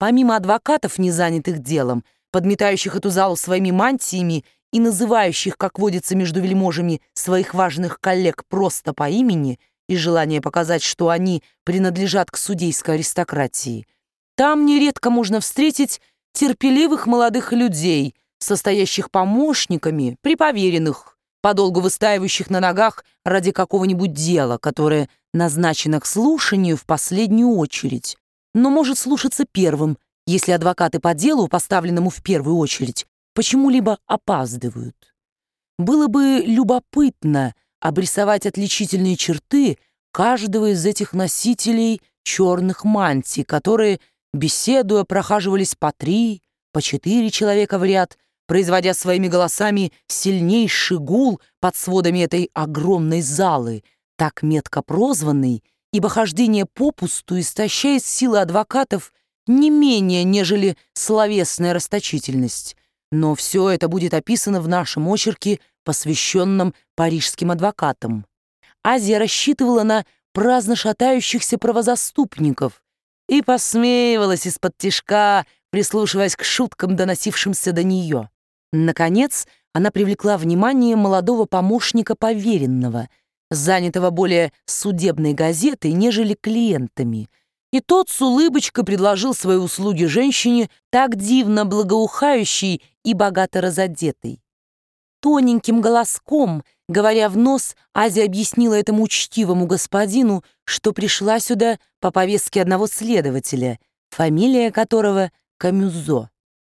помимо адвокатов, не занятых делом, подметающих эту залу своими мантиями и называющих, как водится между вельможами, своих важных коллег просто по имени, из желания показать, что они принадлежат к судейской аристократии, там нередко можно встретить терпеливых молодых людей, состоящих помощниками при поверенных, подолгу выстаивающих на ногах ради какого-нибудь дела, которое назначено к слушанию в последнюю очередь, но может слушаться первым, если адвокаты по делу, поставленному в первую очередь, почему-либо опаздывают. Было бы любопытно обрисовать отличительные черты каждого из этих носителей черных мантий, которые, беседуя, прохаживались по 3, по 4 человека в ряд, производя своими голосами сильнейший гул под сводами этой огромной залы, так метко прозванной, ибо хождение попусту истощает силы адвокатов не менее, нежели словесная расточительность. Но все это будет описано в нашем очерке, посвященном парижским адвокатам. Азия рассчитывала на праздно шатающихся правозаступников и посмеивалась из-под тишка, прислушиваясь к шуткам, доносившимся до нее. Наконец, она привлекла внимание молодого помощника поверенного, занятого более судебной газетой, нежели клиентами, и тот с улыбочкой предложил свои услуги женщине, так дивно благоухающей и богато разодетой. Тоненьким голоском, говоря в нос, Азия объяснила этому учтивому господину, что пришла сюда по повестке одного следователя, фамилия которого Камюзо.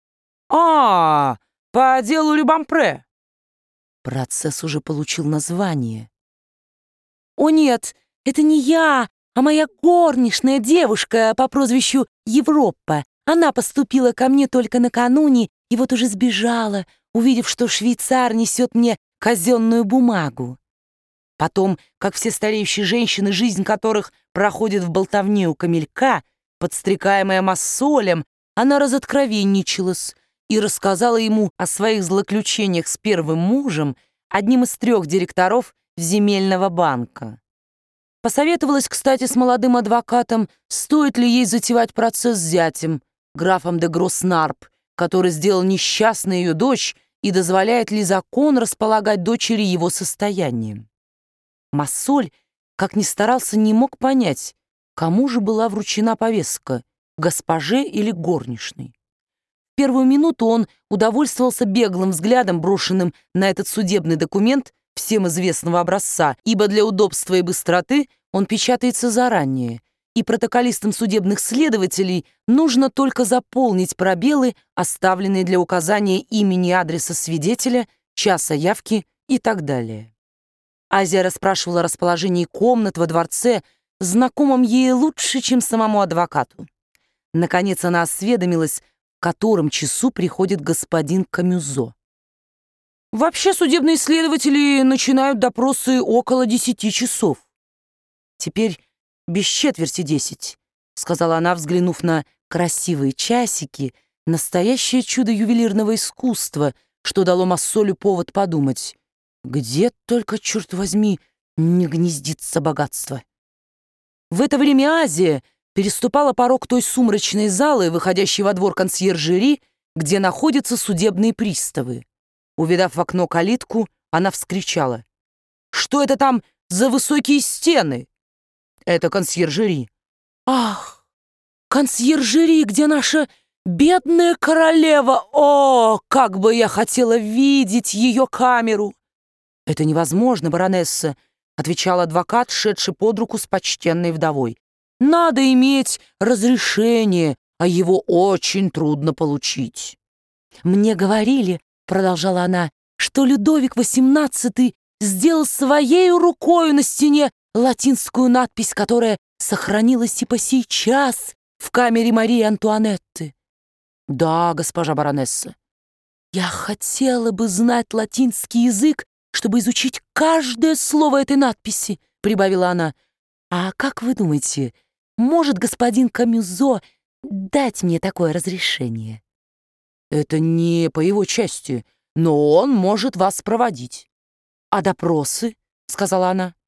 «А, по делу Любампре!» Процесс уже получил название. «О нет, это не я, а моя горничная девушка по прозвищу Европа. Она поступила ко мне только накануне и вот уже сбежала, увидев, что швейцар несет мне казенную бумагу». Потом, как все стареющие женщины, жизнь которых проходит в болтовне у камелька, подстрекаемая массолем, она разоткровенничалась и рассказала ему о своих злоключениях с первым мужем, одним из 3 директоров земельного банка. Посоветовалась, кстати, с молодым адвокатом, стоит ли ей затевать процесс с зятем, графом де Гроснарп, который сделал несчастной ее дочь, и дозволяет ли закон располагать дочери его состоянием. Массоль, как ни старался, не мог понять, кому же была вручена повестка, госпоже или горничной. В первую минуту он удовольствовался беглым взглядом, брошенным на этот судебный документ всем известного образца, ибо для удобства и быстроты он печатается заранее, и протоколистам судебных следователей нужно только заполнить пробелы, оставленные для указания имени и адреса свидетеля, часа явки и так далее. Азия расспрашивала о расположении комнат во дворце, знакомом ей лучше, чем самому адвокату. Наконец она осведомилась, в котором часу приходит господин Камюзо. «Вообще судебные следователи начинают допросы около 10 часов. Теперь без четверти 10, сказала она, взглянув на красивые часики, настоящее чудо ювелирного искусства, что дало Массолю повод подумать, где только, черт возьми, не гнездится богатство. В это время Азия переступала порог той сумрачной залы, выходящей во двор консьержери, где находятся судебные приставы. Увидав в окно калитку, она вскричала: «Что это там за высокие стены?» «Это консьержери». «Ах, консьержери, где наша бедная королева! О, как бы я хотела видеть ее камеру!» «Это невозможно, баронесса», — отвечал адвокат, шедший под руку с почтенной вдовой. «Надо иметь разрешение, а его очень трудно получить». «Мне говорили, — продолжала она, — что Людовик XVIII сделал своей рукою на стене латинскую надпись, которая сохранилась и по сейчас в камере Марии Антуанетты». «Да, госпожа баронесса». «Я хотела бы знать латинский язык, чтобы изучить каждое слово этой надписи», — прибавила она. «А как вы думаете, может господин Камюзо дать мне такое разрешение?» «Это не по его части, но он может вас проводить». «А допросы?» — сказала она.